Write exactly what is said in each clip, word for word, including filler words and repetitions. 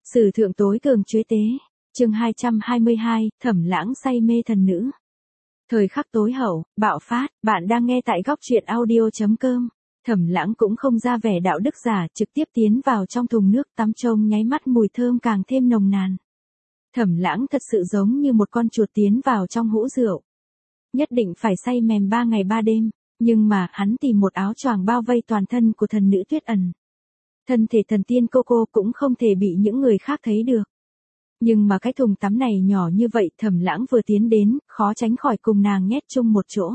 Sử thượng tối cường chuế tế, chương hai trăm hai mươi hai, Thẩm Lãng say mê thần nữ. Thời khắc tối hậu, bạo phát, bạn đang nghe tại góc truyện audio.com. Thẩm Lãng cũng không ra vẻ đạo đức giả, trực tiếp tiến vào trong thùng nước tắm trông nháy mắt mùi thơm càng thêm nồng nàn. Thẩm Lãng thật sự giống như một con chuột tiến vào trong hũ rượu. Nhất định phải say mềm ba ngày ba đêm, nhưng mà hắn tìm một áo choàng bao vây toàn thân của thần nữ Tuyết Ẩn. Thân thể thần tiên cô cô cũng không thể bị những người khác thấy được. Nhưng mà cái thùng tắm này nhỏ như vậy, Thẩm Lãng vừa tiến đến, khó tránh khỏi cùng nàng nhét chung một chỗ.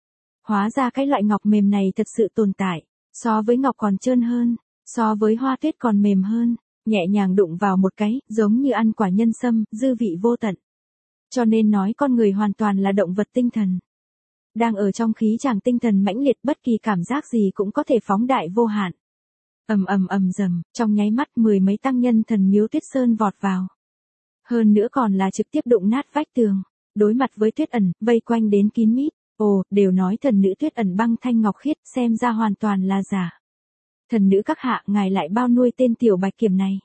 Hóa ra cái loại ngọc mềm này thật sự tồn tại, so với ngọc còn trơn hơn, so với hoa tuyết còn mềm hơn, nhẹ nhàng đụng vào một cái, giống như ăn quả nhân sâm, dư vị vô tận. Cho nên nói con người hoàn toàn là động vật tinh thần. Đang ở trong khí tràng tinh thần mãnh liệt, bất kỳ cảm giác gì cũng có thể phóng đại vô hạn. Ầm ầm ầm rầm, trong nháy mắt mười mấy tăng nhân thần miếu Tuyết Sơn vọt vào. Hơn nữa còn là trực tiếp đụng nát vách tường, đối mặt với Tuyết Ẩn, vây quanh đến kín mít. Ồ, đều nói thần nữ Tuyết Ẩn băng thanh ngọc khiết, xem ra hoàn toàn là giả. Thần nữ các hạ, ngài lại bao nuôi tên tiểu bạch kiểm này.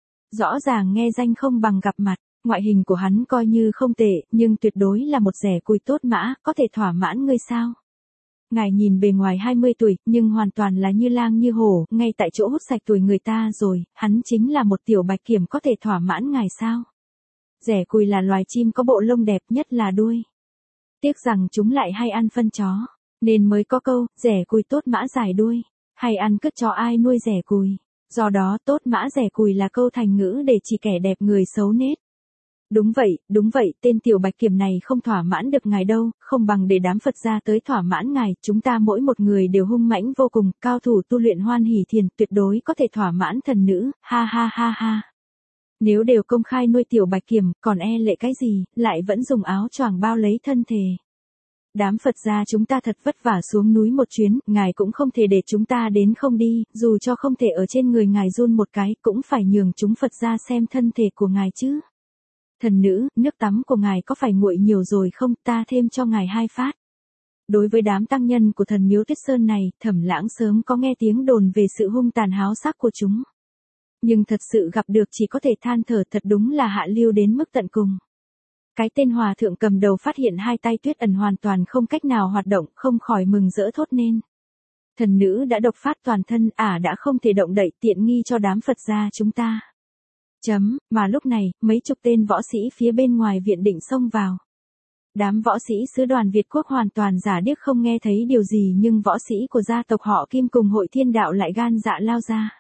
Rõ ràng nghe danh không bằng gặp mặt, ngoại hình của hắn coi như không tệ, nhưng tuyệt đối là một rẻ cùi tốt mã, có thể thỏa mãn ngươi sao? Ngài nhìn bề ngoài hai mươi tuổi, nhưng hoàn toàn là như lang như hổ, ngay tại chỗ hút sạch tuổi người ta rồi, hắn chính là một tiểu bạch kiểm có thể thỏa mãn ngài sao? Rẻ cùi là loài chim có bộ lông đẹp nhất là đuôi. Tiếc rằng chúng lại hay ăn phân chó, nên mới có câu, rẻ cùi tốt mã dài đuôi, hay ăn cứt chó ai nuôi rẻ cùi. Do đó tốt mã rẻ cùi là câu thành ngữ để chỉ kẻ đẹp người xấu nết. Đúng vậy, đúng vậy, tên tiểu bạch kiểm này không thỏa mãn được ngài đâu, không bằng để đám Phật gia tới thỏa mãn ngài, chúng ta mỗi một người đều hung mãnh vô cùng, cao thủ tu luyện hoan hỷ thiền, tuyệt đối có thể thỏa mãn thần nữ, ha ha ha ha. Nếu đều công khai nuôi tiểu bạch kiểm, còn e lệ cái gì, lại vẫn dùng áo choàng bao lấy thân thể. Đám Phật gia chúng ta thật vất vả xuống núi một chuyến, ngài cũng không thể để chúng ta đến không đi, dù cho không thể ở trên người ngài run một cái, cũng phải nhường chúng Phật gia xem thân thể của ngài chứ. Thần nữ, nước tắm của ngài có phải nguội nhiều rồi không, ta thêm cho ngài hai phát. Đối với đám tăng nhân của thần miếu Tuyết Sơn này, Thẩm Lãng sớm có nghe tiếng đồn về sự hung tàn háo sắc của chúng. Nhưng thật sự gặp được chỉ có thể than thở, thật đúng là hạ lưu đến mức tận cùng. Cái tên hòa thượng cầm đầu phát hiện hai tay Tuyết Ẩn hoàn toàn không cách nào hoạt động, không khỏi mừng rỡ thốt nên. Thần nữ đã độc phát toàn thân, ả à đã không thể động đậy, tiện nghi cho đám Phật gia chúng ta. Chấm, mà lúc này, mấy chục tên võ sĩ phía bên ngoài viện định xông vào. Đám võ sĩ sứ đoàn Việt Quốc hoàn toàn giả điếc không nghe thấy điều gì, nhưng võ sĩ của gia tộc họ Kim cùng Hội Thiên Đạo lại gan dạ lao ra.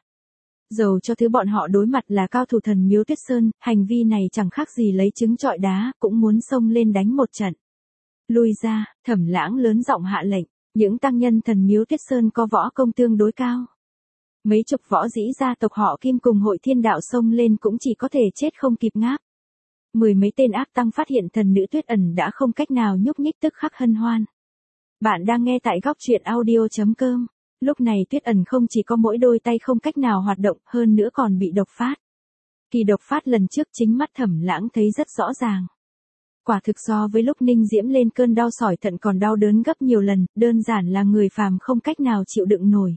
Dầu cho thứ bọn họ đối mặt là cao thủ thần miếu Tuyết Sơn, hành vi này chẳng khác gì lấy trứng trọi đá, cũng muốn xông lên đánh một trận. Lui ra, Thẩm Lãng lớn giọng hạ lệnh, những tăng nhân thần miếu Tuyết Sơn có võ công tương đối cao. Mấy chục võ dĩ gia tộc họ Kim cùng Hội Thiên Đạo xông lên cũng chỉ có thể chết không kịp ngáp. Mười mấy tên ác tăng phát hiện thần nữ Tuyết Ẩn đã không cách nào nhúc nhích tức khắc hân hoan. Bạn đang nghe tại góc truyện audio.com. Lúc này Tuyết Ẩn không chỉ có mỗi đôi tay không cách nào hoạt động, hơn nữa còn bị độc phát. Kỳ độc phát lần trước chính mắt Thẩm Lãng thấy rất rõ ràng. Quả thực so với lúc Ninh Diễm lên cơn đau sỏi thận còn đau đớn gấp nhiều lần, đơn giản là người phàm không cách nào chịu đựng nổi.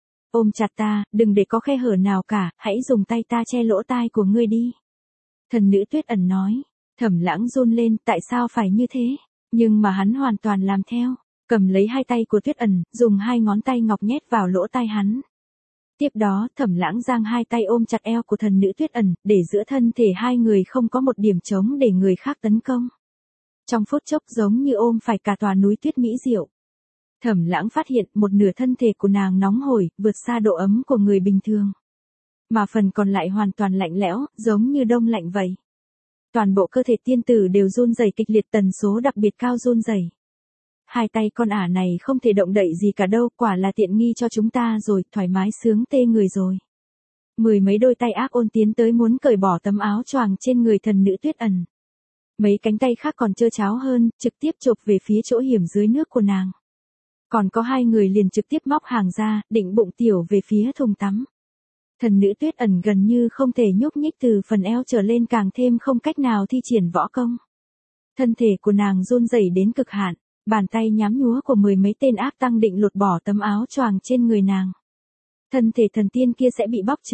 Ôm chặt ta, đừng để có khe hở nào cả, hãy dùng tay ta che lỗ tai của ngươi đi. Thần nữ Tuyết Ẩn nói. Thẩm Lãng run lên, tại sao phải như thế? Nhưng mà hắn hoàn toàn làm theo. Cầm lấy hai tay của Tuyết Ẩn, dùng hai ngón tay ngọc nhét vào lỗ tai hắn. Tiếp đó, Thẩm Lãng giang hai tay ôm chặt eo của thần nữ Tuyết Ẩn, để giữa thân thể hai người không có một điểm trống để người khác tấn công. Trong phút chốc giống như ôm phải cả tòa núi tuyết mỹ diệu. Thẩm Lãng phát hiện một nửa thân thể của nàng nóng hổi, vượt xa độ ấm của người bình thường. Mà phần còn lại hoàn toàn lạnh lẽo, giống như đông lạnh vậy. Toàn bộ cơ thể tiên tử đều run rẩy kịch liệt, tần số đặc biệt cao run rẩy. Hai tay con ả này không thể động đậy gì cả đâu, quả là tiện nghi cho chúng ta rồi, thoải mái sướng tê người rồi. Mười mấy đôi tay ác ôn tiến tới muốn cởi bỏ tấm áo choàng trên người thần nữ Tuyết Ẩn. Mấy cánh tay khác còn trơ tráo hơn, trực tiếp chộp về phía chỗ hiểm dưới nước của nàng. Còn có hai người liền trực tiếp móc hàng ra, định bụng tiểu về phía thùng tắm. Thần nữ Tuyết Ẩn gần như không thể nhúc nhích, từ phần eo trở lên càng thêm không cách nào thi triển võ công. Thân thể của nàng run rẩy đến cực hạn. Bàn tay nhám nhúa của mười mấy tên ác tăng định lột bỏ tấm áo choàng trên người nàng. Thân thể thần tiên kia sẽ bị bóc trần.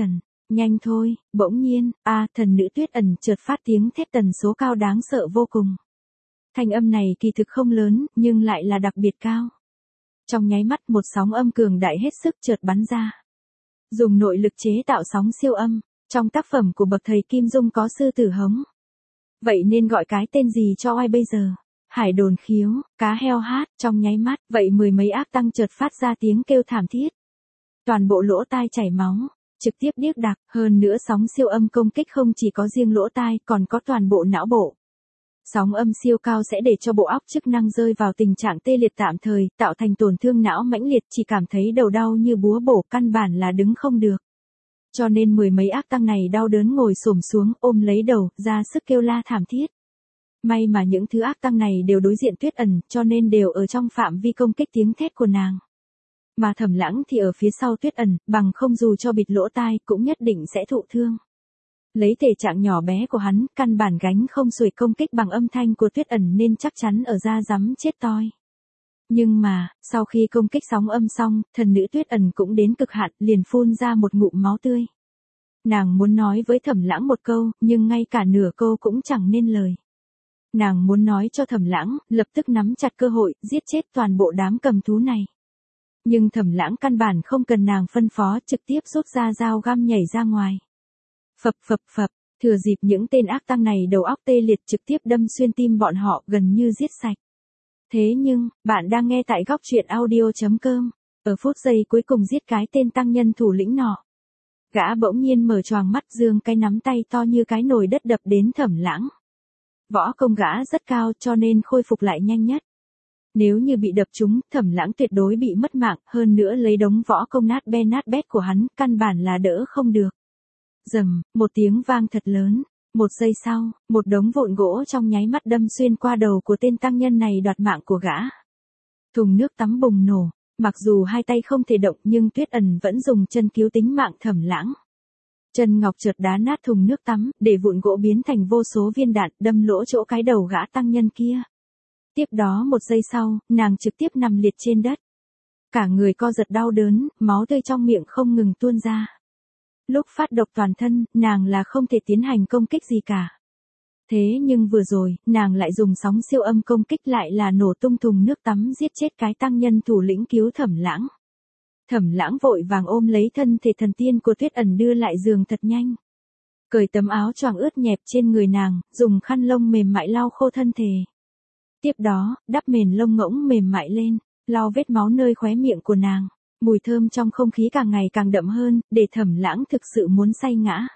Nhanh thôi, bỗng nhiên, a thần nữ Tuyết Ẩn chợt phát tiếng thét tần số cao đáng sợ vô cùng. Thanh âm này kỳ thực không lớn, nhưng lại là đặc biệt cao. Trong nháy mắt một sóng âm cường đại hết sức chợt bắn ra. Dùng nội lực chế tạo sóng siêu âm, trong tác phẩm của bậc thầy Kim Dung có sư tử hống. Vậy nên gọi cái tên gì cho ai bây giờ? Hải đồn khiếu, cá heo hát, trong nháy mắt, vậy mười mấy ác tăng chợt phát ra tiếng kêu thảm thiết. Toàn bộ lỗ tai chảy máu, trực tiếp điếc đặc, hơn nữa sóng siêu âm công kích không chỉ có riêng lỗ tai, còn có toàn bộ não bộ. Sóng âm siêu cao sẽ để cho bộ óc chức năng rơi vào tình trạng tê liệt tạm thời, tạo thành tổn thương não mãnh liệt, chỉ cảm thấy đầu đau như búa bổ, căn bản là đứng không được. Cho nên mười mấy ác tăng này đau đớn ngồi xổm xuống, ôm lấy đầu, ra sức kêu la thảm thiết. May mà những thứ ác tăng này đều đối diện Tuyết Ẩn, cho nên đều ở trong phạm vi công kích tiếng thét của nàng. Mà Thẩm Lãng thì ở phía sau Tuyết Ẩn, bằng không dù cho bịt lỗ tai cũng nhất định sẽ thụ thương. Lấy thể trạng nhỏ bé của hắn, căn bản gánh không xuể công kích bằng âm thanh của Tuyết Ẩn nên chắc chắn ở ra rắm chết toi. Nhưng mà, sau khi công kích sóng âm xong, thần nữ Tuyết Ẩn cũng đến cực hạn, liền phun ra một ngụm máu tươi. Nàng muốn nói với Thẩm Lãng một câu, nhưng ngay cả nửa câu cũng chẳng nên lời. Nàng muốn nói cho Thẩm Lãng, lập tức nắm chặt cơ hội, giết chết toàn bộ đám cầm thú này. Nhưng Thẩm Lãng căn bản không cần nàng phân phó, trực tiếp rút ra dao găm nhảy ra ngoài. Phập phập phập, thừa dịp những tên ác tăng này đầu óc tê liệt trực tiếp đâm xuyên tim bọn họ gần như giết sạch. Thế nhưng, bạn đang nghe tại góc truyện audio chấm com, ở phút giây cuối cùng giết cái tên tăng nhân thủ lĩnh nọ. Gã bỗng nhiên mở choàng mắt giương cái nắm tay to như cái nồi đất đập đến Thẩm Lãng. Võ công gã rất cao cho nên khôi phục lại nhanh nhất. Nếu như bị đập trúng, Thẩm Lãng tuyệt đối bị mất mạng, hơn nữa lấy đống võ công nát be nát bét của hắn, căn bản là đỡ không được. Rầm, một tiếng vang thật lớn. Một giây sau, một đống vụn gỗ trong nháy mắt đâm xuyên qua đầu của tên tăng nhân này đoạt mạng của gã. Thùng nước tắm bùng nổ, mặc dù hai tay không thể động nhưng Tuyết Ẩn vẫn dùng chân cứu tính mạng Thẩm Lãng. Chân ngọc trượt đá nát thùng nước tắm, để vụn gỗ biến thành vô số viên đạn đâm lỗ chỗ cái đầu gã tăng nhân kia. Tiếp đó một giây sau, nàng trực tiếp nằm liệt trên đất. Cả người co giật đau đớn, máu tươi trong miệng không ngừng tuôn ra. Lúc phát độc toàn thân, nàng là không thể tiến hành công kích gì cả. Thế nhưng vừa rồi, nàng lại dùng sóng siêu âm công kích lại là nổ tung thùng nước tắm giết chết cái tăng nhân thủ lĩnh cứu Thẩm Lãng. Thẩm Lãng vội vàng ôm lấy thân thể thần tiên của Tuyết Ẩn đưa lại giường thật nhanh. Cởi tấm áo choàng ướt nhẹp trên người nàng, dùng khăn lông mềm mại lau khô thân thể. Tiếp đó, đắp mền lông ngỗng mềm mại lên, lau vết máu nơi khóe miệng của nàng. Mùi thơm trong không khí càng ngày càng đậm hơn, để Thẩm Lãng thực sự muốn say ngã.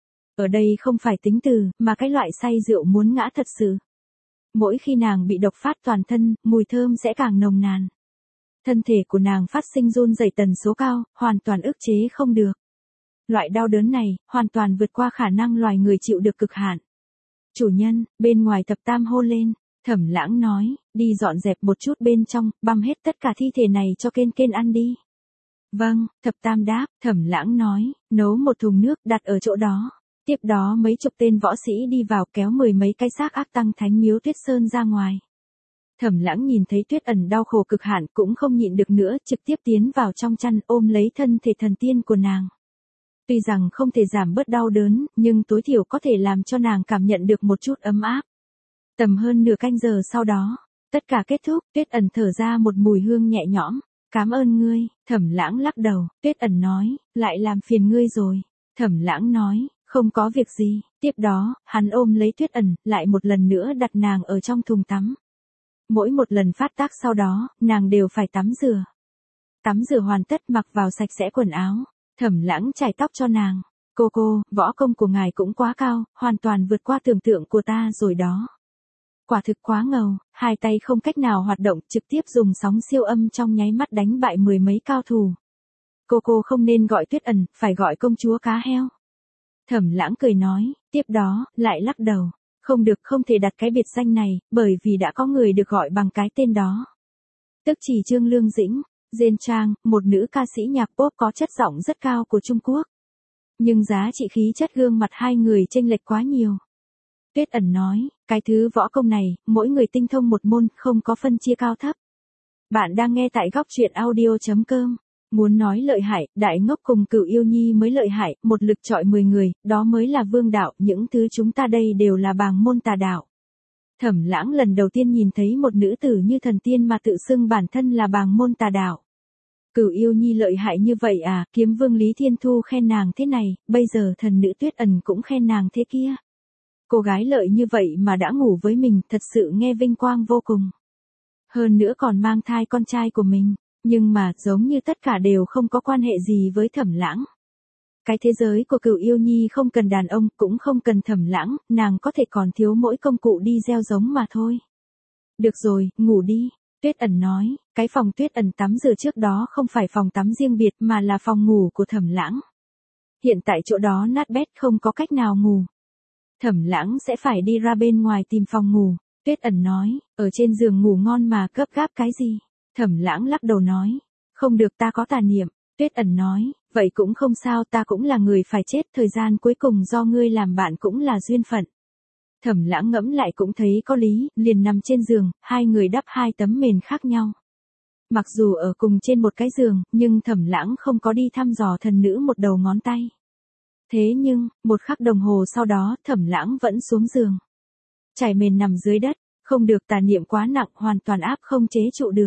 Ở đây không phải tính từ, mà cái loại say rượu muốn ngã thật sự. Mỗi khi nàng bị độc phát toàn thân, mùi thơm sẽ càng nồng nàn. Thân thể của nàng phát sinh run rẩy tần số cao, hoàn toàn ức chế không được. Loại đau đớn này, hoàn toàn vượt qua khả năng loài người chịu được cực hạn. Chủ nhân, bên ngoài thập tam hô lên. Thẩm Lãng nói, đi dọn dẹp một chút bên trong, băm hết tất cả thi thể này cho Kên Kên ăn đi. Vâng, thập tam đáp, Thẩm Lãng nói, nấu một thùng nước đặt ở chỗ đó. Tiếp đó mấy chục tên võ sĩ đi vào kéo mười mấy cái xác ác tăng thánh miếu Tuyết Sơn ra ngoài. Thẩm Lãng nhìn thấy Tuyết Ẩn đau khổ cực hạn cũng không nhịn được nữa, trực tiếp tiến vào trong chăn ôm lấy thân thể thần tiên của nàng. Tuy rằng không thể giảm bớt đau đớn, nhưng tối thiểu có thể làm cho nàng cảm nhận được một chút ấm áp. Tầm hơn nửa canh giờ sau đó, tất cả kết thúc, Tuyết Ẩn thở ra một mùi hương nhẹ nhõm. Cảm ơn ngươi, Thẩm Lãng lắc đầu, Tuyết Ẩn nói, lại làm phiền ngươi rồi. Thẩm Lãng nói, không có việc gì. Tiếp đó, hắn ôm lấy Tuyết Ẩn, lại một lần nữa đặt nàng ở trong thùng tắm. Mỗi một lần phát tác sau đó, nàng đều phải tắm rửa. Tắm rửa hoàn tất mặc vào sạch sẽ quần áo. Thẩm Lãng chải tóc cho nàng. Cô cô, võ công của ngài cũng quá cao, hoàn toàn vượt qua tưởng tượng của ta rồi đó. Quả thực quá ngầu, hai tay không cách nào hoạt động, trực tiếp dùng sóng siêu âm trong nháy mắt đánh bại mười mấy cao thủ. Cô cô không nên gọi Tuyết Ẩn, phải gọi công chúa cá heo. Thẩm Lãng cười nói, tiếp đó, lại lắc đầu. Không được, không thể đặt cái biệt danh này, bởi vì đã có người được gọi bằng cái tên đó. Tức chỉ Trương Lương Dĩnh, Diên Trang, một nữ ca sĩ nhạc pop có chất giọng rất cao của Trung Quốc. Nhưng giá trị khí chất gương mặt hai người chênh lệch quá nhiều. Tuyết Ẩn nói, cái thứ võ công này, mỗi người tinh thông một môn, không có phân chia cao thấp. Bạn đang nghe tại góc truyện audio chấm com. Muốn nói lợi hại, Đại Ngốc cùng Cửu Yêu Nhi mới lợi hại, một lực chọi mười người, đó mới là vương đạo, những thứ chúng ta đây đều là bàng môn tà đạo. Thẩm Lãng lần đầu tiên nhìn thấy một nữ tử như thần tiên mà tự xưng bản thân là bàng môn tà đạo. Cửu Yêu Nhi lợi hại như vậy à, Kiếm Vương Lý Thiên Thu khen nàng thế này, bây giờ thần nữ Tuyết Ẩn cũng khen nàng thế kia. Cô gái lợi như vậy mà đã ngủ với mình, thật sự nghe vinh quang vô cùng. Hơn nữa còn mang thai con trai của mình, nhưng mà giống như tất cả đều không có quan hệ gì với Thẩm Lãng. Cái thế giới của Cửu Yêu Nhi không cần đàn ông, cũng không cần Thẩm Lãng, nàng có thể còn thiếu mỗi công cụ đi gieo giống mà thôi. Được rồi, ngủ đi, Tuyết Ẩn nói, cái phòng Tuyết Ẩn tắm rửa trước đó không phải phòng tắm riêng biệt mà là phòng ngủ của Thẩm Lãng. Hiện tại chỗ đó nát bét không có cách nào ngủ. Thẩm Lãng sẽ phải đi ra bên ngoài tìm phòng ngủ, Tuyết Ẩn nói, ở trên giường ngủ ngon mà gấp gáp cái gì. Thẩm Lãng lắc đầu nói, không được, ta có tà niệm. Tuyết Ẩn nói, vậy cũng không sao, ta cũng là người phải chết, thời gian cuối cùng do ngươi làm bạn cũng là duyên phận. Thẩm Lãng ngẫm lại cũng thấy có lý, liền nằm trên giường, hai người đắp hai tấm mền khác nhau. Mặc dù ở cùng trên một cái giường, nhưng Thẩm Lãng không có đi thăm dò thần nữ một đầu ngón tay. Thế nhưng, một khắc đồng hồ sau đó, Thẩm Lãng vẫn xuống giường. Trải mền nằm dưới đất, không được, tà niệm quá nặng, hoàn toàn áp không chế trụ được.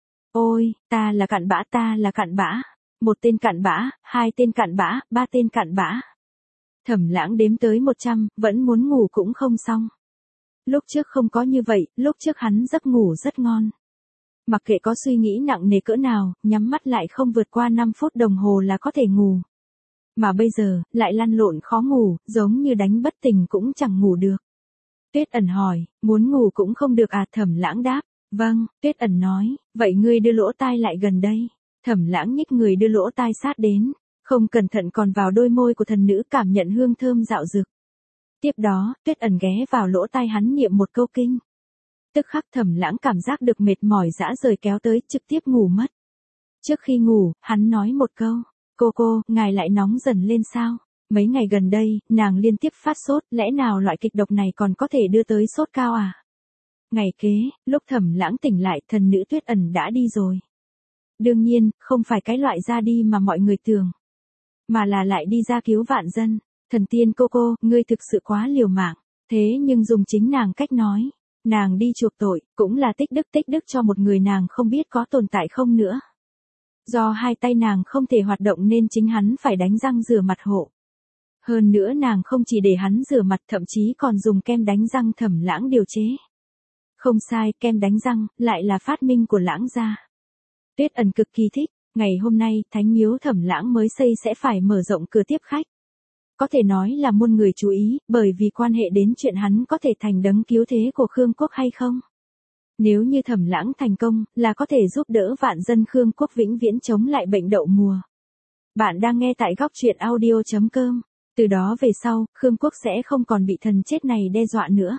Ôi, ta là cặn bã, ta là cặn bã. Một tên cặn bã, hai tên cặn bã, ba tên cặn bã. Thẩm Lãng đếm tới một trăm, vẫn muốn ngủ cũng không xong. Lúc trước không có như vậy, lúc trước hắn giấc ngủ rất ngon. Mặc kệ có suy nghĩ nặng nề cỡ nào, nhắm mắt lại không vượt qua năm phút đồng hồ là có thể ngủ. Mà bây giờ, lại lăn lộn khó ngủ, giống như đánh bất tỉnh cũng chẳng ngủ được. Tuyết Ẩn hỏi, muốn ngủ cũng không được à? Thẩm Lãng đáp, vâng. Tuyết Ẩn nói, vậy ngươi đưa lỗ tai lại gần đây. Thẩm Lãng nhích người đưa lỗ tai sát đến, không cẩn thận còn vào đôi môi của thần nữ, cảm nhận hương thơm dạo dực. Tiếp đó, Tuyết Ẩn ghé vào lỗ tai hắn niệm một câu kinh. Tức khắc Thẩm Lãng cảm giác được mệt mỏi dã rời kéo tới, trực tiếp ngủ mất. Trước khi ngủ, hắn nói một câu, cô cô, ngài lại nóng dần lên sao? Mấy ngày gần đây, nàng liên tiếp phát sốt, lẽ nào loại kịch độc này còn có thể đưa tới sốt cao à? Ngày kế, lúc Thẩm Lãng tỉnh lại, thần nữ Tuyết Ẩn đã đi rồi. Đương nhiên, không phải cái loại ra đi mà mọi người tưởng, mà là lại đi ra cứu vạn dân. Thần tiên cô cô, ngươi thực sự quá liều mạng. Thế nhưng dùng chính nàng cách nói, nàng đi chuộc tội, cũng là tích đức tích đức cho một người nàng không biết có tồn tại không nữa. Do hai tay nàng không thể hoạt động nên chính hắn phải đánh răng rửa mặt hộ. Hơn nữa nàng không chỉ để hắn rửa mặt, thậm chí còn dùng kem đánh răng Thẩm Lãng điều chế. Không sai, kem đánh răng, lại là phát minh của Lãng gia. Tuyết Ẩn cực kỳ thích, ngày hôm nay, thánh miếu Thẩm Lãng mới xây sẽ phải mở rộng cửa tiếp khách. Có thể nói là muôn người chú ý, bởi vì quan hệ đến chuyện hắn có thể thành đấng cứu thế của Khương Quốc hay không. Nếu như Thẩm Lãng thành công, là có thể giúp đỡ vạn dân Khương Quốc vĩnh viễn chống lại bệnh đậu mùa. Bạn đang nghe tại góc truyện audio chấm com. Từ đó về sau, Khương Quốc sẽ không còn bị thần chết này đe dọa nữa.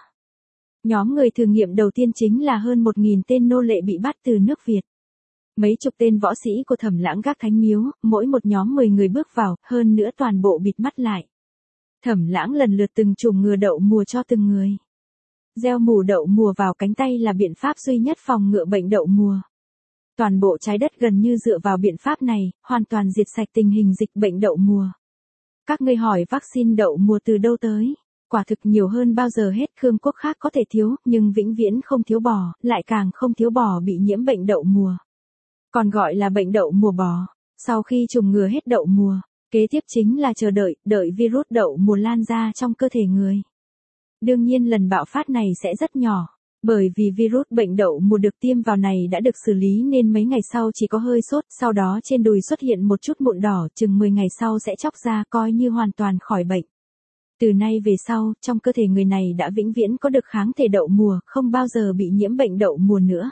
Nhóm người thử nghiệm đầu tiên chính là hơn một nghìn tên nô lệ bị bắt từ nước Việt. Mấy chục tên võ sĩ của Thẩm Lãng gác thánh miếu, mỗi một nhóm mười người bước vào, hơn nữa toàn bộ bịt mắt lại. Thẩm Lãng lần lượt từng chùm ngừa đậu mùa cho từng người. Gieo mù đậu mùa vào cánh tay là biện pháp duy nhất phòng ngừa bệnh đậu mùa. Toàn bộ trái đất gần như dựa vào biện pháp này, hoàn toàn diệt sạch tình hình dịch bệnh đậu mùa. Các ngươi hỏi vaccine đậu mùa từ đâu tới? Quả thực nhiều hơn bao giờ hết. Khương Quốc khác có thể thiếu, nhưng vĩnh viễn không thiếu bò, lại càng không thiếu bò bị nhiễm bệnh đậu mùa. Còn gọi là bệnh đậu mùa bò. Sau khi chủng ngừa hết đậu mùa, kế tiếp chính là chờ đợi, đợi virus đậu mùa lan ra trong cơ thể người. Đương nhiên lần bạo phát này sẽ rất nhỏ, bởi vì virus bệnh đậu mùa được tiêm vào này đã được xử lý nên mấy ngày sau chỉ có hơi sốt, sau đó trên đùi xuất hiện một chút mụn đỏ, chừng mười ngày sau sẽ chóc ra, coi như hoàn toàn khỏi bệnh. Từ nay về sau, trong cơ thể người này đã vĩnh viễn có được kháng thể đậu mùa, không bao giờ bị nhiễm bệnh đậu mùa nữa.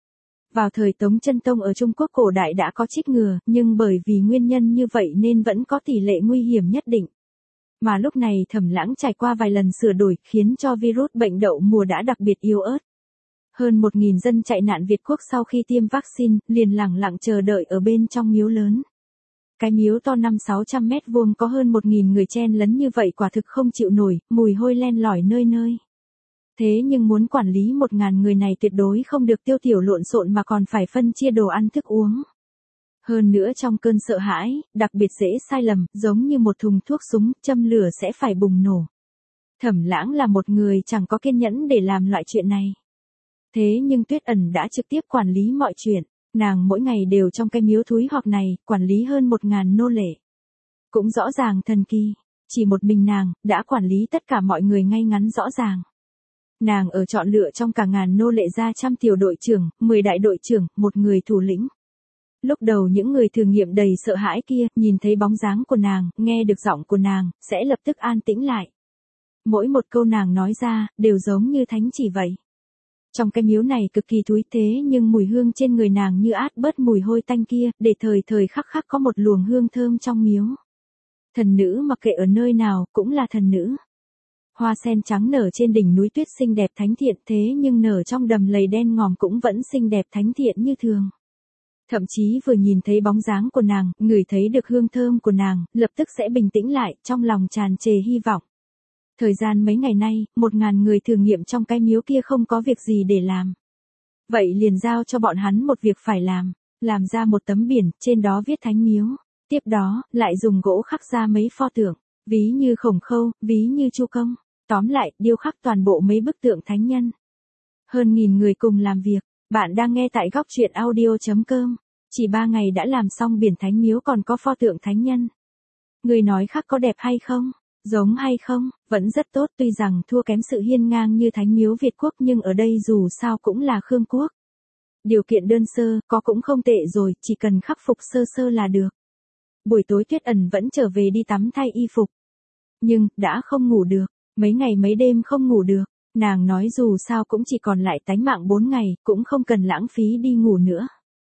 Vào thời Tống Chân Tông ở Trung Quốc cổ đại đã có trích ngừa, nhưng bởi vì nguyên nhân như vậy nên vẫn có tỷ lệ nguy hiểm nhất định. Mà lúc này Thẩm Lãng trải qua vài lần sửa đổi, khiến cho virus bệnh đậu mùa đã đặc biệt yếu ớt. Hơn một nghìn dân chạy nạn Việt Quốc sau khi tiêm vaccine, liền lẳng lặng chờ đợi ở bên trong miếu lớn. Cái miếu to năm sáu trăm mét vuông có hơn một nghìn người chen lấn như vậy quả thực không chịu nổi, mùi hôi len lỏi nơi nơi. Thế nhưng muốn quản lý một ngàn người này tuyệt đối không được tiêu tiểu lộn xộn mà còn phải phân chia đồ ăn thức uống. Hơn nữa trong cơn sợ hãi, đặc biệt dễ sai lầm, giống như một thùng thuốc súng, châm lửa sẽ phải bùng nổ. Thẩm Lãng là một người chẳng có kiên nhẫn để làm loại chuyện này. Thế nhưng Tuyết Ẩn đã trực tiếp quản lý mọi chuyện, nàng mỗi ngày đều trong cái miếu thúi hoặc này, quản lý hơn một ngàn nô lệ. Cũng rõ ràng thần kỳ, chỉ một mình nàng, đã quản lý tất cả mọi người ngay ngắn rõ ràng. Nàng ở chọn lựa trong cả ngàn nô lệ ra trăm tiểu đội trưởng, mười đại đội trưởng, một người thủ lĩnh. Lúc đầu những người thử nghiệm đầy sợ hãi kia, nhìn thấy bóng dáng của nàng, nghe được giọng của nàng, sẽ lập tức an tĩnh lại. Mỗi một câu nàng nói ra, đều giống như thánh chỉ vậy. Trong cái miếu này cực kỳ thúi thế nhưng mùi hương trên người nàng như át bớt mùi hôi tanh kia, để thời thời khắc khắc có một luồng hương thơm trong miếu. Thần nữ mặc kệ ở nơi nào, cũng là thần nữ. Hoa sen trắng nở trên đỉnh núi tuyết xinh đẹp thánh thiện thế nhưng nở trong đầm lầy đen ngòm cũng vẫn xinh đẹp thánh thiện như thường. Thậm chí vừa nhìn thấy bóng dáng của nàng, ngửi thấy được hương thơm của nàng, lập tức sẽ bình tĩnh lại, trong lòng tràn trề hy vọng. Thời gian mấy ngày nay, một ngàn người thử nghiệm trong cái miếu kia không có việc gì để làm. Vậy liền giao cho bọn hắn một việc phải làm, làm ra một tấm biển, trên đó viết thánh miếu. Tiếp đó, lại dùng gỗ khắc ra mấy pho tượng, ví như Khổng Khâu, ví như Chu Công. Tóm lại, điêu khắc toàn bộ mấy bức tượng thánh nhân. Hơn nghìn người cùng làm việc, bạn đang nghe tại góc truyện audio chấm com. Chỉ ba ngày đã làm xong biển thánh miếu còn có pho tượng thánh nhân. Người nói khắc có đẹp hay không? Giống hay không? Vẫn rất tốt, tuy rằng thua kém sự hiên ngang như thánh miếu Việt Quốc nhưng ở đây dù sao cũng là Khương Quốc. Điều kiện đơn sơ, có cũng không tệ rồi, chỉ cần khắc phục sơ sơ là được. Buổi tối Tuyết Ẩn vẫn trở về đi tắm thay y phục. Nhưng, đã không ngủ được, mấy ngày mấy đêm không ngủ được, nàng nói dù sao cũng chỉ còn lại tánh mạng bốn ngày, cũng không cần lãng phí đi ngủ nữa.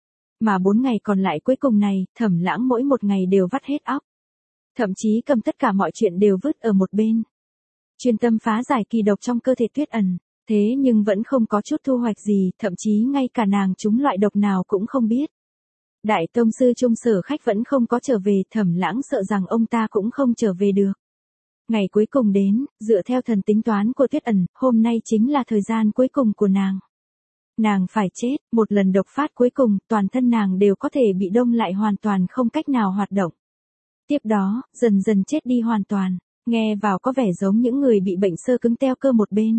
Mà bốn ngày còn lại cuối cùng này, Thẩm Lãng mỗi một ngày đều vắt hết óc. Thậm chí cầm tất cả mọi chuyện đều vứt ở một bên. Chuyên tâm phá giải kỳ độc trong cơ thể Tuyết Ẩn, thế nhưng vẫn không có chút thu hoạch gì, thậm chí ngay cả nàng trúng loại độc nào cũng không biết. Đại tông sư Trung Sở Khách vẫn không có trở về, Thẩm Lãng sợ rằng ông ta cũng không trở về được. Ngày cuối cùng đến, dựa theo thần tính toán của Tuyết Ẩn, hôm nay chính là thời gian cuối cùng của nàng. Nàng phải chết, một lần độc phát cuối cùng, toàn thân nàng đều có thể bị đông lại hoàn toàn không cách nào hoạt động. Tiếp đó, dần dần chết đi hoàn toàn, nghe vào có vẻ giống những người bị bệnh xơ cứng teo cơ một bên.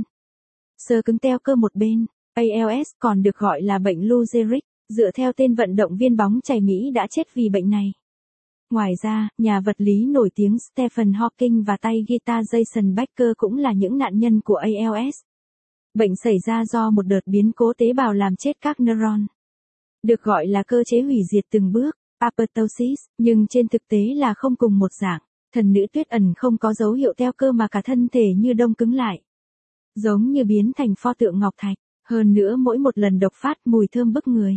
Xơ cứng teo cơ một bên, a lờ ét còn được gọi là bệnh Lou Gehrig, dựa theo tên vận động viên bóng chày Mỹ đã chết vì bệnh này. Ngoài ra, nhà vật lý nổi tiếng Stephen Hawking và tay guitar Jason Becker cũng là những nạn nhân của a lờ ét. Bệnh xảy ra do một đợt biến cố tế bào làm chết các neuron. Được gọi là cơ chế hủy diệt từng bước, apoptosis, nhưng trên thực tế là không cùng một dạng. Thần nữ Tuyết Ẩn không có dấu hiệu teo cơ mà cả thân thể như đông cứng lại. Giống như biến thành pho tượng ngọc thạch, hơn nữa mỗi một lần độc phát mùi thơm bức người.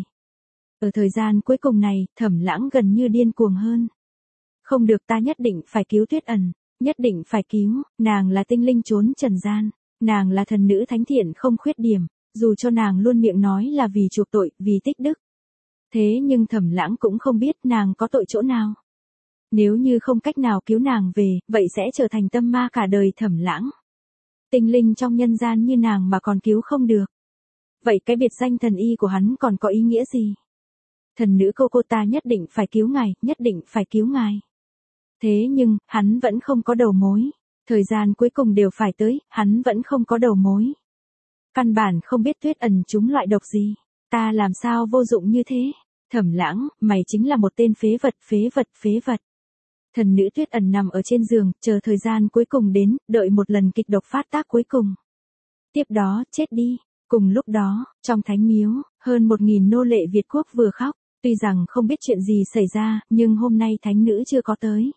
Ở thời gian cuối cùng này, Thẩm Lãng gần như điên cuồng hơn. Không được, ta nhất định phải cứu Tuyết Ẩn, nhất định phải cứu, nàng là tinh linh trốn trần gian, nàng là thần nữ thánh thiện không khuyết điểm, dù cho nàng luôn miệng nói là vì chuộc tội, vì tích đức. Thế nhưng Thẩm Lãng cũng không biết nàng có tội chỗ nào. Nếu như không cách nào cứu nàng về, vậy sẽ trở thành tâm ma cả đời Thẩm Lãng. Tinh linh trong nhân gian như nàng mà còn cứu không được. Vậy cái biệt danh thần y của hắn còn có ý nghĩa gì? Thần nữ cô cô ta nhất định phải cứu ngài, nhất định phải cứu ngài. Thế nhưng, hắn vẫn không có đầu mối. Thời gian cuối cùng đều phải tới, hắn vẫn không có đầu mối. Căn bản không biết Tuyết Ẩn trúng loại độc gì. Ta làm sao vô dụng như thế? Thẩm Lãng, mày chính là một tên phế vật, phế vật, phế vật. Thần nữ Tuyết Ẩn nằm ở trên giường, chờ thời gian cuối cùng đến, đợi một lần kịch độc phát tác cuối cùng. Tiếp đó, chết đi. Cùng lúc đó, trong thánh miếu, hơn một nghìn nô lệ Việt Quốc vừa khóc, tuy rằng không biết chuyện gì xảy ra, nhưng hôm nay thánh nữ chưa có tới.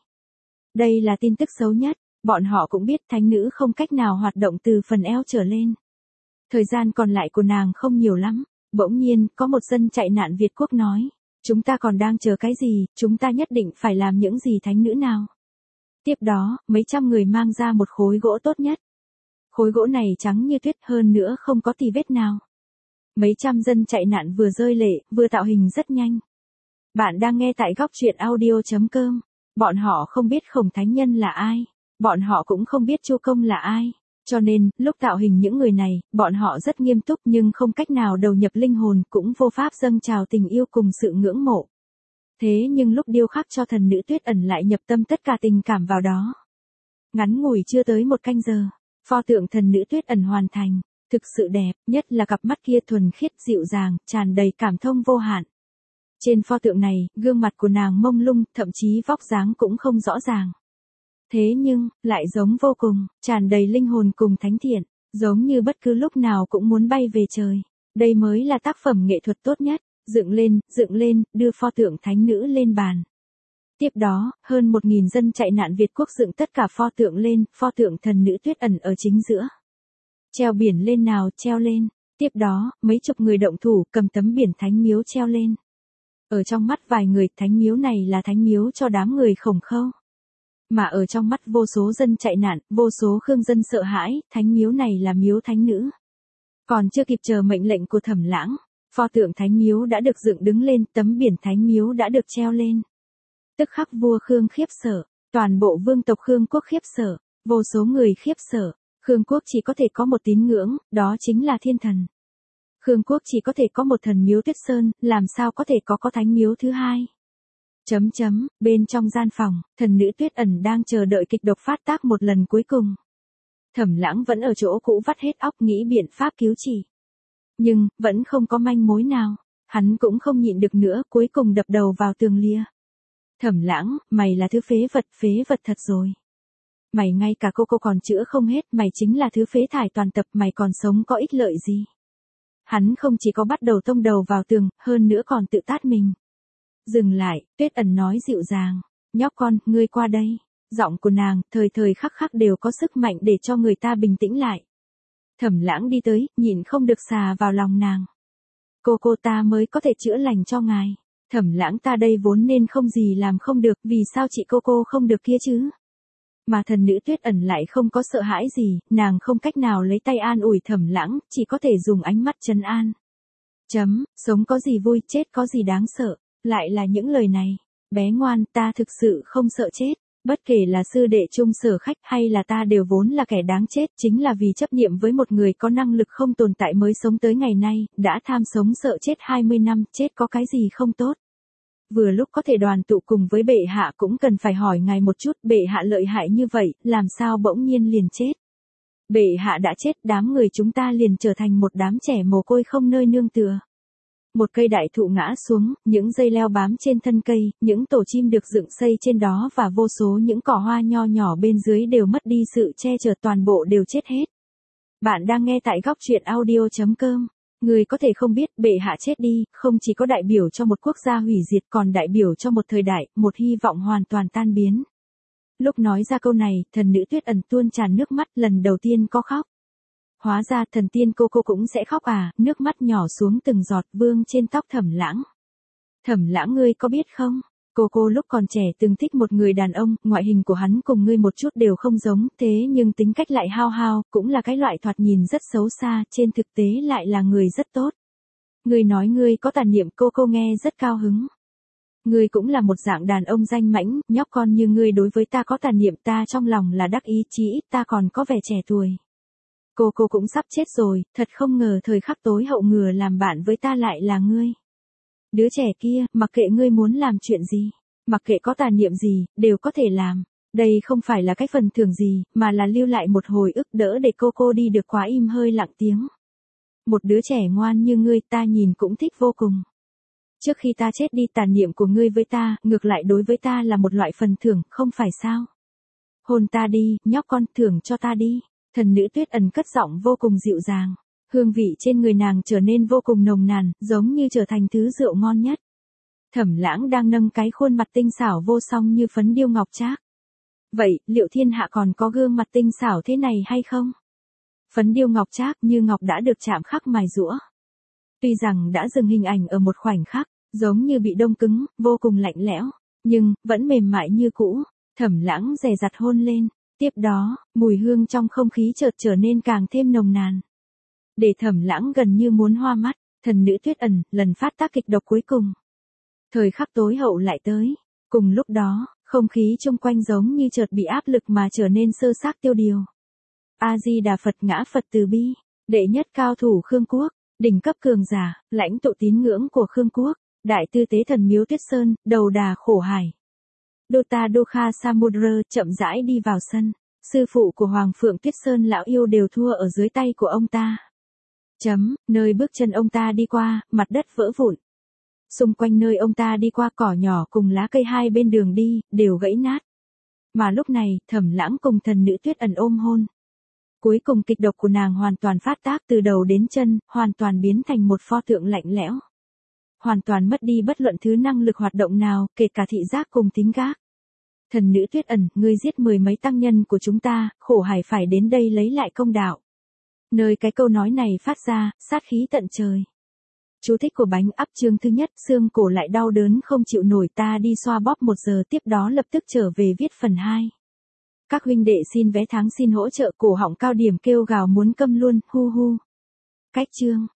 Đây là tin tức xấu nhất, bọn họ cũng biết thánh nữ không cách nào hoạt động từ phần eo trở lên. Thời gian còn lại của nàng không nhiều lắm, bỗng nhiên, có một dân chạy nạn Việt Quốc nói, chúng ta còn đang chờ cái gì, chúng ta nhất định phải làm những gì thánh nữ nào. Tiếp đó, mấy trăm người mang ra một khối gỗ tốt nhất. Khối gỗ này trắng như tuyết hơn nữa không có tì vết nào. Mấy trăm dân chạy nạn vừa rơi lệ, vừa tạo hình rất nhanh. Bạn đang nghe tại góc truyện audio chấm com. Bọn họ không biết Khổng Thánh Nhân là ai. Bọn họ cũng không biết Chu Công là ai. Cho nên, lúc tạo hình những người này, bọn họ rất nghiêm túc nhưng không cách nào đầu nhập linh hồn cũng vô pháp dâng trào tình yêu cùng sự ngưỡng mộ. Thế nhưng lúc điêu khắc cho thần nữ Tuyết Ẩn lại nhập tâm tất cả tình cảm vào đó. Ngắn ngủi chưa tới một canh giờ, pho tượng thần nữ Tuyết Ẩn hoàn thành, thực sự đẹp, nhất là cặp mắt kia thuần khiết dịu dàng, tràn đầy cảm thông vô hạn. Trên pho tượng này, gương mặt của nàng mông lung, thậm chí vóc dáng cũng không rõ ràng. Thế nhưng, lại giống vô cùng, tràn đầy linh hồn cùng thánh thiện, giống như bất cứ lúc nào cũng muốn bay về trời. Đây mới là tác phẩm nghệ thuật tốt nhất, dựng lên, dựng lên, đưa pho tượng thánh nữ lên bàn. Tiếp đó, hơn một nghìn dân chạy nạn Việt Quốc dựng tất cả pho tượng lên, pho tượng thần nữ Tuyết Ẩn ở chính giữa. Treo biển lên nào, treo lên. Tiếp đó, mấy chục người động thủ cầm tấm biển thánh miếu treo lên. Ở trong mắt vài người, thánh miếu này là thánh miếu cho đám người Khổng Khâu. Mà ở trong mắt vô số dân chạy nạn, vô số khương dân sợ hãi, thánh miếu này là miếu thánh nữ. Còn chưa kịp chờ mệnh lệnh của Thẩm Lãng, pho tượng thánh miếu đã được dựng đứng lên, tấm biển thánh miếu đã được treo lên. Tức khắc vua Khương khiếp sợ, toàn bộ vương tộc Khương quốc khiếp sợ, vô số người khiếp sợ. Khương quốc chỉ có thể có một tín ngưỡng, đó chính là thiên thần. Khương quốc chỉ có thể có một thần miếu Tuyết Sơn, làm sao có thể có có thánh miếu thứ hai. Chấm chấm, bên trong gian phòng, thần nữ Tuyết Ẩn đang chờ đợi kịch độc phát tác một lần cuối cùng. Thẩm Lãng vẫn ở chỗ cũ vắt hết óc nghĩ biện pháp cứu trị. Nhưng, vẫn không có manh mối nào, hắn cũng không nhịn được nữa, cuối cùng đập đầu vào tường lia. Thẩm Lãng, mày là thứ phế vật, phế vật thật rồi. Mày ngay cả cô cô còn chữa không hết, mày chính là thứ phế thải toàn tập, mày còn sống có ích lợi gì. Hắn không chỉ có bắt đầu tông đầu vào tường, hơn nữa còn tự tát mình. Dừng lại, Tuyết Ẩn nói dịu dàng, nhóc con, ngươi qua đây. Giọng của nàng, thời thời khắc khắc đều có sức mạnh để cho người ta bình tĩnh lại. Thẩm Lãng đi tới, nhịn không được xà vào lòng nàng. Cô cô ta mới có thể chữa lành cho ngài. Thẩm Lãng ta đây vốn nên không gì làm không được, vì sao chị cô cô không được kia chứ? Mà thần nữ Tuyết Ẩn lại không có sợ hãi gì, nàng không cách nào lấy tay an ủi Thẩm Lãng, chỉ có thể dùng ánh mắt trấn an. Chấm, sống có gì vui, chết có gì đáng sợ, lại là những lời này. Bé ngoan, ta thực sự không sợ chết. Bất kể là sư đệ chung sở khách hay là ta đều vốn là kẻ đáng chết, chính là vì chấp niệm với một người có năng lực không tồn tại mới sống tới ngày nay, đã tham sống sợ chết hai mươi năm, chết có cái gì không tốt. Vừa lúc có thể đoàn tụ cùng với bệ hạ cũng cần phải hỏi ngài một chút, bệ hạ lợi hại như vậy, làm sao bỗng nhiên liền chết. Bệ hạ đã chết, đám người chúng ta liền trở thành một đám trẻ mồ côi không nơi nương tựa. Một cây đại thụ ngã xuống, những dây leo bám trên thân cây, những tổ chim được dựng xây trên đó và vô số những cỏ hoa nho nhỏ bên dưới đều mất đi sự che chở, toàn bộ đều chết hết. Bạn đang nghe tại góc truyện audio chấm com. Người có thể không biết, bệ hạ chết đi, không chỉ có đại biểu cho một quốc gia hủy diệt còn đại biểu cho một thời đại, một hy vọng hoàn toàn tan biến. Lúc nói ra câu này, thần nữ Tuyết Ẩn tuôn tràn nước mắt, lần đầu tiên có khóc. Hóa ra thần tiên cô cô cũng sẽ khóc à, nước mắt nhỏ xuống từng giọt vương trên tóc Thẩm Lãng. Thẩm Lãng ngươi có biết không, cô cô lúc còn trẻ từng thích một người đàn ông, ngoại hình của hắn cùng ngươi một chút đều không giống, thế nhưng tính cách lại hao hao, cũng là cái loại thoạt nhìn rất xấu xa, trên thực tế lại là người rất tốt. Ngươi nói ngươi có tà niệm, cô cô nghe rất cao hứng. Ngươi cũng là một dạng đàn ông danh mãnh, nhóc con như ngươi đối với ta có tà niệm, ta trong lòng là đắc ý, chí ít ta còn có vẻ trẻ tuổi. Cô cô cũng sắp chết rồi, thật không ngờ thời khắc tối hậu ngừa làm bạn với ta lại là ngươi. Đứa trẻ kia, mặc kệ ngươi muốn làm chuyện gì, mặc kệ có tà niệm gì, đều có thể làm. Đây không phải là cái phần thưởng gì, mà là lưu lại một hồi ức đỡ để cô cô đi được quá im hơi lặng tiếng. Một đứa trẻ ngoan như ngươi ta nhìn cũng thích vô cùng. Trước khi ta chết đi, tà niệm của ngươi với ta, ngược lại đối với ta là một loại phần thưởng, không phải sao? Hôn ta đi, nhóc con, thưởng cho ta đi. Thần nữ Tuyết Ẩn cất giọng vô cùng dịu dàng, hương vị trên người nàng trở nên vô cùng nồng nàn, giống như trở thành thứ rượu ngon nhất. Thẩm Lãng đang nâng cái khuôn mặt tinh xảo vô song như phấn điêu ngọc trác. Vậy, liệu thiên hạ còn có gương mặt tinh xảo thế này hay không? Phấn điêu ngọc trác như ngọc đã được chạm khắc mài giũa. Tuy rằng đã dừng hình ảnh ở một khoảnh khắc, giống như bị đông cứng, vô cùng lạnh lẽo, nhưng vẫn mềm mại như cũ. Thẩm Lãng dè dặt hôn lên. Tiếp đó, mùi hương trong không khí chợt trở nên càng thêm nồng nàn. Để Thẩm Lãng gần như muốn hoa mắt, thần nữ Tuyết Ẩn, lần phát tác kịch độc cuối cùng. Thời khắc tối hậu lại tới. Cùng lúc đó, không khí chung quanh giống như chợt bị áp lực mà trở nên sơ xác tiêu điều. A-di-đà Phật, ngã Phật từ bi, đệ nhất cao thủ Khương quốc, đỉnh cấp cường giả, lãnh tụ tín ngưỡng của Khương quốc, Đại tư tế thần miếu Tuyết Sơn, đầu đà khổ hải. Dota Dokha Samudra chậm rãi đi vào sân. Sư phụ của Hoàng Phượng Tuyết Sơn lão yêu đều thua ở dưới tay của ông ta. Chấm, nơi bước chân ông ta đi qua, mặt đất vỡ vụn. Xung quanh nơi ông ta đi qua cỏ nhỏ cùng lá cây hai bên đường đi, đều gãy nát. Mà lúc này, Thẩm Lãng cùng thần nữ Tuyết Ẩn ôm hôn. Cuối cùng kịch độc của nàng hoàn toàn phát tác từ đầu đến chân, hoàn toàn biến thành một pho tượng lạnh lẽo. Hoàn toàn mất đi bất luận thứ năng lực hoạt động nào, kể cả thị giác cùng thính giác. Thần nữ Tuyết Ẩn, ngươi giết mười mấy tăng nhân của chúng ta, khổ hải phải đến đây lấy lại công đạo. Nơi cái câu nói này phát ra, sát khí tận trời. Chú thích của bánh ắp chương thứ nhất, xương cổ lại đau đớn không chịu nổi, ta đi xoa bóp một giờ tiếp đó lập tức trở về viết phần hai. Các huynh đệ xin vé tháng xin hỗ trợ, cổ họng cao điểm kêu gào muốn câm luôn, hu hu. Cách chương.